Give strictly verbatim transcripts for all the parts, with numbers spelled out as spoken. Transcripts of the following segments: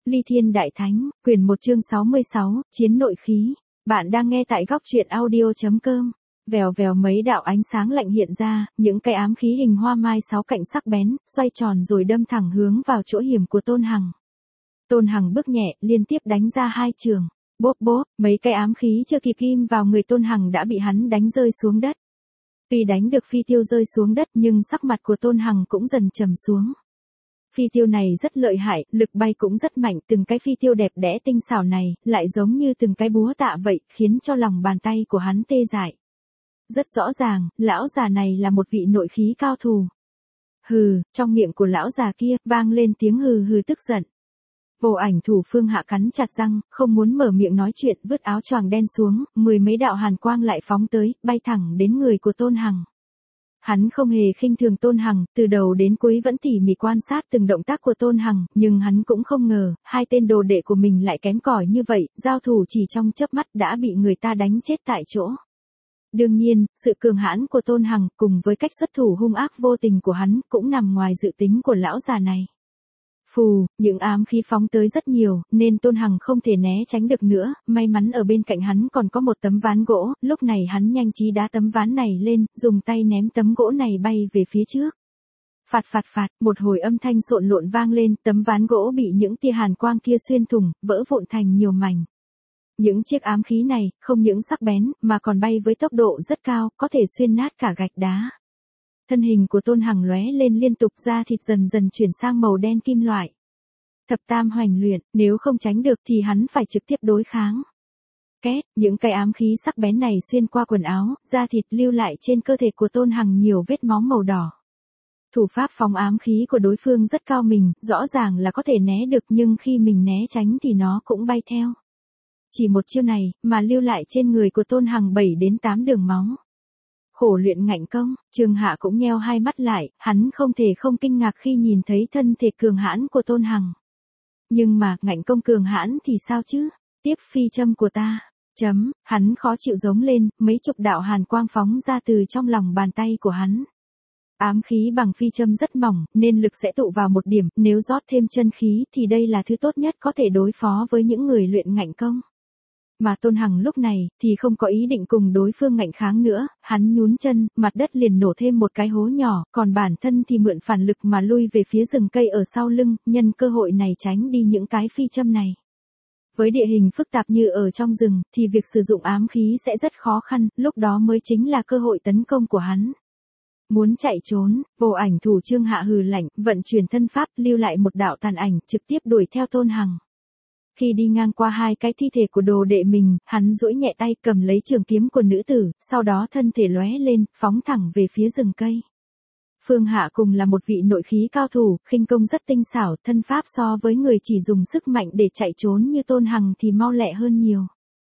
Ly Thiên Đại Thánh, quyển một chương sáu mươi sáu, Chiến Nội Khí. Bạn đang nghe tại góc truyện audio chấm com. Vèo vèo mấy đạo ánh sáng lạnh hiện ra, những cái ám khí hình hoa mai sáu cạnh sắc bén, xoay tròn rồi đâm thẳng hướng vào chỗ hiểm của Tôn Hằng. Tôn Hằng bước nhẹ, liên tiếp đánh ra hai trường. Bốp bốp, mấy cái ám khí chưa kịp ghim vào người Tôn Hằng đã bị hắn đánh rơi xuống đất. Tuy đánh được phi tiêu rơi xuống đất nhưng sắc mặt của Tôn Hằng cũng dần trầm xuống. Phi tiêu này rất lợi hại, lực bay cũng rất mạnh, từng cái phi tiêu đẹp đẽ tinh xảo này, lại giống như từng cái búa tạ vậy, khiến cho lòng bàn tay của hắn tê dại. Rất rõ ràng, lão già này là một vị nội khí cao thủ. Hừ, trong miệng của lão già kia, vang lên tiếng hừ hừ tức giận. Vô Ảnh Thủ Phương Hạ cắn chặt răng, không muốn mở miệng nói chuyện, vứt áo choàng đen xuống, mười mấy đạo hàn quang lại phóng tới, bay thẳng đến người của Tôn Hằng. Hắn không hề khinh thường Tôn Hằng, từ đầu đến cuối vẫn tỉ mỉ quan sát từng động tác của Tôn Hằng, nhưng hắn cũng không ngờ, hai tên đồ đệ của mình lại kém cỏi như vậy, giao thủ chỉ trong chớp mắt đã bị người ta đánh chết tại chỗ. Đương nhiên, sự cường hãn của Tôn Hằng cùng với cách xuất thủ hung ác vô tình của hắn cũng nằm ngoài dự tính của lão già này. Phù, những ám khí phóng tới rất nhiều, nên Tôn Hằng không thể né tránh được nữa, may mắn ở bên cạnh hắn còn có một tấm ván gỗ, lúc này hắn nhanh trí đá tấm ván này lên, dùng tay ném tấm gỗ này bay về phía trước. Phạt phạt phạt, một hồi âm thanh xộn lộn vang lên, tấm ván gỗ bị những tia hàn quang kia xuyên thủng, vỡ vụn thành nhiều mảnh. Những chiếc ám khí này, không những sắc bén, mà còn bay với tốc độ rất cao, có thể xuyên nát cả gạch đá. Thân hình của Tôn Hằng lóe lên liên tục, da thịt dần dần chuyển sang màu đen kim loại. Thập tam hoành luyện, nếu không tránh được thì hắn phải trực tiếp đối kháng. Két, những cái ám khí sắc bén này xuyên qua quần áo, da thịt lưu lại trên cơ thể của Tôn Hằng nhiều vết máu màu đỏ. Thủ pháp phóng ám khí của đối phương rất cao minh, rõ ràng là có thể né được nhưng khi mình né tránh thì nó cũng bay theo. Chỉ một chiêu này, mà lưu lại trên người của Tôn Hằng bảy đến tám đường máu. Khổ luyện ngạnh công, Trường Hạ cũng nheo hai mắt lại, hắn không thể không kinh ngạc khi nhìn thấy thân thể cường hãn của Tôn Hằng. Nhưng mà, ngạnh công cường hãn thì sao chứ? Tiếp phi châm của ta. Chấm, hắn khó chịu giống lên, mấy chục đạo hàn quang phóng ra từ trong lòng bàn tay của hắn. Ám khí bằng phi châm rất mỏng, nên lực sẽ tụ vào một điểm, nếu rót thêm chân khí thì đây là thứ tốt nhất có thể đối phó với những người luyện ngạnh công. Mà Tôn Hằng lúc này, thì không có ý định cùng đối phương ngạnh kháng nữa, hắn nhún chân, mặt đất liền nổ thêm một cái hố nhỏ, còn bản thân thì mượn phản lực mà lui về phía rừng cây ở sau lưng, nhân cơ hội này tránh đi những cái phi châm này. Với địa hình phức tạp như ở trong rừng, thì việc sử dụng ám khí sẽ rất khó khăn, lúc đó mới chính là cơ hội tấn công của hắn. Muốn chạy trốn, Vô Ảnh Thủ Trương Hạ hừ lạnh, vận chuyển thân pháp, lưu lại một đạo tàn ảnh, trực tiếp đuổi theo Tôn Hằng. Khi đi ngang qua hai cái thi thể của đồ đệ mình, hắn duỗi nhẹ tay cầm lấy trường kiếm của nữ tử, sau đó thân thể lóe lên, phóng thẳng về phía rừng cây. Phương Hạ cùng là một vị nội khí cao thủ, khinh công rất tinh xảo, thân pháp so với người chỉ dùng sức mạnh để chạy trốn như Tôn Hằng thì mau lẹ hơn nhiều.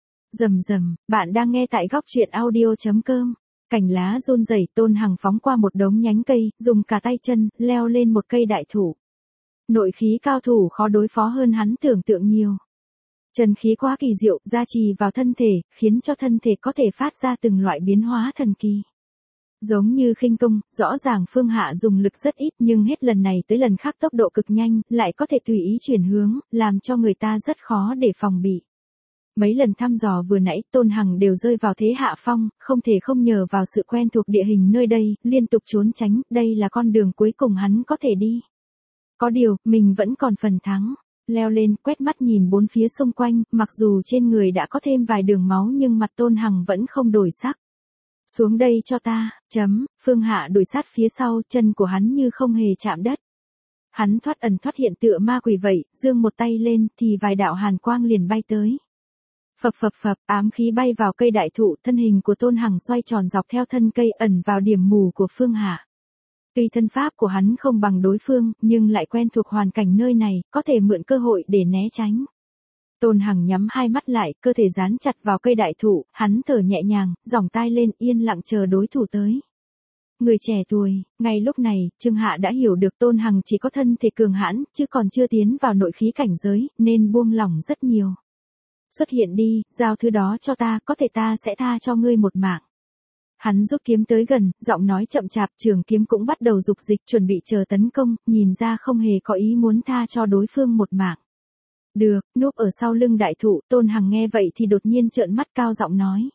Rầm rầm, bạn đang nghe tại góc truyện audio chấm com. Cành lá run rẩy, Tôn Hằng phóng qua một đống nhánh cây, dùng cả tay chân, leo lên một cây đại thụ. Nội khí cao thủ khó đối phó hơn hắn tưởng tượng nhiều. Chân khí quá kỳ diệu, gia trì vào thân thể, khiến cho thân thể có thể phát ra từng loại biến hóa thần kỳ. Giống như khinh công, rõ ràng Phương Hạ dùng lực rất ít nhưng hết lần này tới lần khác tốc độ cực nhanh, lại có thể tùy ý chuyển hướng, làm cho người ta rất khó để phòng bị. Mấy lần thăm dò vừa nãy, Tôn Hằng đều rơi vào thế hạ phong, không thể không nhờ vào sự quen thuộc địa hình nơi đây, liên tục trốn tránh, đây là con đường cuối cùng hắn có thể đi. Có điều, mình vẫn còn phần thắng. Leo lên, quét mắt nhìn bốn phía xung quanh, mặc dù trên người đã có thêm vài đường máu nhưng mặt Tôn Hằng vẫn không đổi sắc. Xuống đây cho ta, chấm, Phương Hạ đuổi sát phía sau, chân của hắn như không hề chạm đất. Hắn thoát ẩn thoát hiện tựa ma quỷ vậy, giương một tay lên, thì vài đạo hàn quang liền bay tới. Phập phập phập, ám khí bay vào cây đại thụ, thân hình của Tôn Hằng xoay tròn dọc theo thân cây ẩn vào điểm mù của Phương Hạ. Tuy thân pháp của hắn không bằng đối phương, nhưng lại quen thuộc hoàn cảnh nơi này, có thể mượn cơ hội để né tránh. Tôn Hằng nhắm hai mắt lại, cơ thể dán chặt vào cây đại thụ, hắn thở nhẹ nhàng, giỏng tai lên yên lặng chờ đối thủ tới. Người trẻ tuổi, ngay lúc này, Trương Hạ đã hiểu được Tôn Hằng chỉ có thân thể cường hãn, chứ còn chưa tiến vào nội khí cảnh giới, nên buông lỏng rất nhiều. Xuất hiện đi, giao thứ đó cho ta, có thể ta sẽ tha cho ngươi một mạng. Hắn rút kiếm tới gần, giọng nói chậm chạp, trường kiếm cũng bắt đầu dục dịch chuẩn bị chờ tấn công, nhìn ra không hề có ý muốn tha cho đối phương một mạng. Được, núp ở sau lưng đại thụ, Tôn Hằng nghe vậy thì đột nhiên trợn mắt cao giọng nói.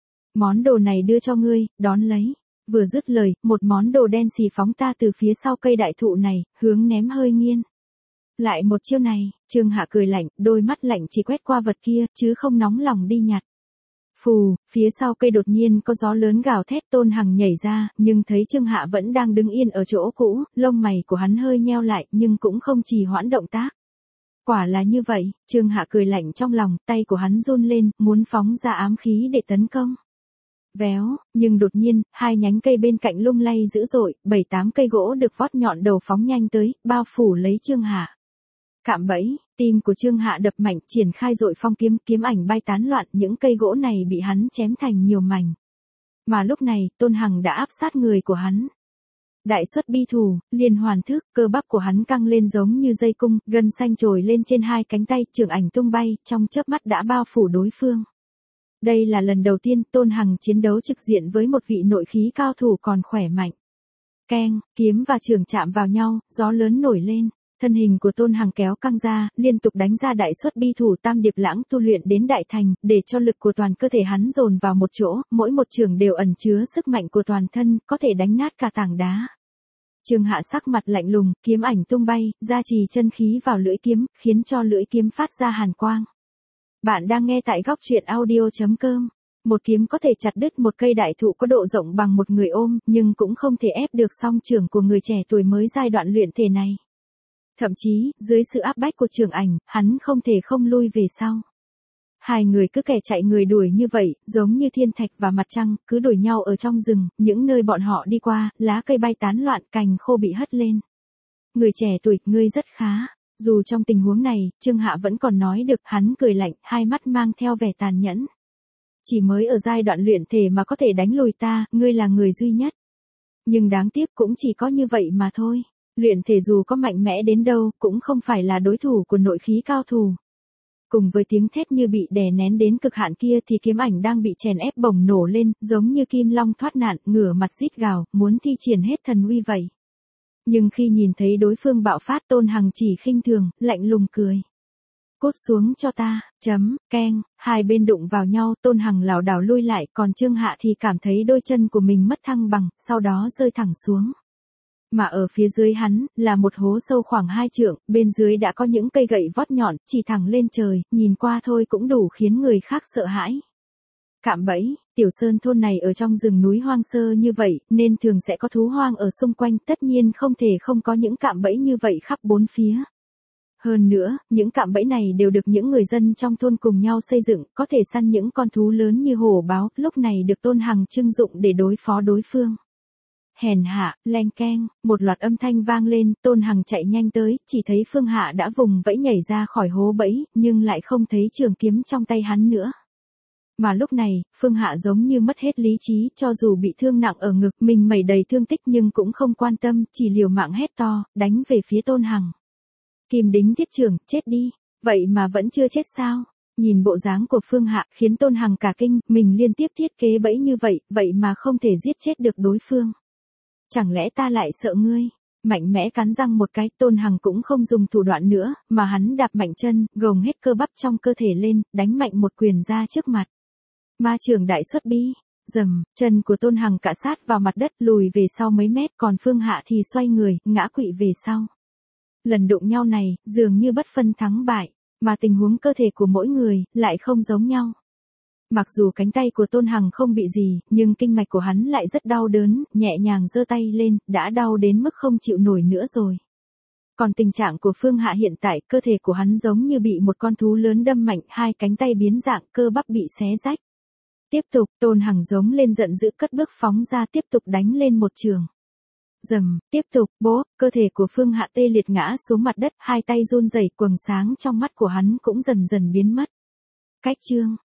Món đồ này đưa cho ngươi, đón lấy. Vừa dứt lời, một món đồ đen xì phóng ta từ phía sau cây đại thụ này, hướng ném hơi nghiêng. Lại một chiêu này, Trương Hạ cười lạnh, đôi mắt lạnh chỉ quét qua vật kia, chứ không nóng lòng đi nhặt. Phù, phía sau cây đột nhiên có gió lớn gào thét, Tôn Hằng nhảy ra, nhưng thấy Trương Hạ vẫn đang đứng yên ở chỗ cũ, lông mày của hắn hơi nheo lại, nhưng cũng không trì hoãn động tác. Quả là như vậy, Trương Hạ cười lạnh trong lòng, tay của hắn run lên, muốn phóng ra ám khí để tấn công. Véo, nhưng đột nhiên, hai nhánh cây bên cạnh lung lay dữ dội, bảy tám cây gỗ được vót nhọn đầu phóng nhanh tới, bao phủ lấy Trương Hạ. Cạm bẫy, tim của Trương Hạ đập mạnh, triển khai dội phong kiếm, kiếm ảnh bay tán loạn, những cây gỗ này bị hắn chém thành nhiều mảnh. Mà lúc này, Tôn Hằng đã áp sát người của hắn. Đại xuất bi thủ, liên hoàn thức, cơ bắp của hắn căng lên giống như dây cung, gân xanh trồi lên trên hai cánh tay, trường ảnh tung bay, trong chớp mắt đã bao phủ đối phương. Đây là lần đầu tiên Tôn Hằng chiến đấu trực diện với một vị nội khí cao thủ còn khỏe mạnh. Keng, kiếm và trường chạm vào nhau, gió lớn nổi lên. Thân hình của Tôn Hằng kéo căng ra, liên tục đánh ra đại xuất bi thủ tam điệp lãng tu luyện đến đại thành, để cho lực của toàn cơ thể hắn dồn vào một chỗ, mỗi một trường đều ẩn chứa sức mạnh của toàn thân, có thể đánh nát cả tảng đá. Trương Hạ sắc mặt lạnh lùng, kiếm ảnh tung bay, gia trì chân khí vào lưỡi kiếm, khiến cho lưỡi kiếm phát ra hàn quang. Bạn đang nghe tại góc truyện audio chấm com. Một kiếm có thể chặt đứt một cây đại thụ có độ rộng bằng một người ôm, nhưng cũng không thể ép được song trưởng của người trẻ tuổi mới giai đoạn luyện thể này. Thậm chí, dưới sự áp bách của Trường Ảnh, hắn không thể không lui về sau. Hai người cứ kẻ chạy người đuổi như vậy, giống như thiên thạch và mặt trăng, cứ đuổi nhau ở trong rừng, những nơi bọn họ đi qua, lá cây bay tán loạn, cành khô bị hất lên. Người trẻ tuổi, ngươi rất khá. Dù trong tình huống này, Trương Hạ vẫn còn nói được, hắn cười lạnh, hai mắt mang theo vẻ tàn nhẫn. Chỉ mới ở giai đoạn luyện thể mà có thể đánh lùi ta, ngươi là người duy nhất. Nhưng đáng tiếc cũng chỉ có như vậy mà thôi. Luyện thể dù có mạnh mẽ đến đâu, cũng không phải là đối thủ của nội khí cao thủ. Cùng với tiếng thét như bị đè nén đến cực hạn kia thì kiếm ảnh đang bị chèn ép bồng nổ lên, giống như kim long thoát nạn, ngửa mặt rít gào, muốn thi triển hết thần uy vậy. Nhưng khi nhìn thấy đối phương bạo phát, Tôn Hằng chỉ khinh thường, lạnh lùng cười. Cút xuống cho ta, chấm, keng, hai bên đụng vào nhau, Tôn Hằng lảo đảo lui lại, còn Trương Hạ thì cảm thấy đôi chân của mình mất thăng bằng, sau đó rơi thẳng xuống. Mà ở phía dưới hắn, là một hố sâu khoảng hai trượng, bên dưới đã có những cây gậy vót nhọn, chỉ thẳng lên trời, nhìn qua thôi cũng đủ khiến người khác sợ hãi. Cạm bẫy, tiểu sơn thôn này ở trong rừng núi hoang sơ như vậy, nên thường sẽ có thú hoang ở xung quanh, tất nhiên không thể không có những cạm bẫy như vậy khắp bốn phía. Hơn nữa, những cạm bẫy này đều được những người dân trong thôn cùng nhau xây dựng, có thể săn những con thú lớn như hổ báo, lúc này được Tôn Hằng trưng dụng để đối phó đối phương. Hèn hạ, leng keng, một loạt âm thanh vang lên, Tôn Hằng chạy nhanh tới, chỉ thấy Phương Hạ đã vùng vẫy nhảy ra khỏi hố bẫy, nhưng lại không thấy trường kiếm trong tay hắn nữa. Mà lúc này, Phương Hạ giống như mất hết lý trí, cho dù bị thương nặng ở ngực, mình mẩy đầy thương tích nhưng cũng không quan tâm, chỉ liều mạng hét to, đánh về phía Tôn Hằng. Kim Đính Thiết Trưởng, chết đi, vậy mà vẫn chưa chết sao? Nhìn bộ dáng của Phương Hạ khiến Tôn Hằng cả kinh, mình liên tiếp thiết kế bẫy như vậy, vậy mà không thể giết chết được đối phương. Chẳng lẽ ta lại sợ ngươi? Mạnh mẽ cắn răng một cái, Tôn Hằng cũng không dùng thủ đoạn nữa, mà hắn đạp mạnh chân, gồng hết cơ bắp trong cơ thể lên, đánh mạnh một quyền ra trước mặt. Ma trường đại xuất bi, dầm, chân của Tôn Hằng cạ sát vào mặt đất, lùi về sau mấy mét, còn Phương Hạ thì xoay người, ngã quỵ về sau. Lần đụng nhau này, dường như bất phân thắng bại, mà tình huống cơ thể của mỗi người, lại không giống nhau. Mặc dù cánh tay của Tôn Hằng không bị gì, nhưng kinh mạch của hắn lại rất đau đớn, nhẹ nhàng giơ tay lên, đã đau đến mức không chịu nổi nữa rồi. Còn tình trạng của Phương Hạ hiện tại, cơ thể của hắn giống như bị một con thú lớn đâm mạnh, hai cánh tay biến dạng, cơ bắp bị xé rách. Tiếp tục, Tôn Hằng giống lên giận dữ cất bước phóng ra tiếp tục đánh lên một trường. Dầm, tiếp tục, bố, cơ thể của Phương Hạ tê liệt ngã xuống mặt đất, hai tay run rẩy, quầng sáng trong mắt của hắn cũng dần dần biến mất. Cách chương.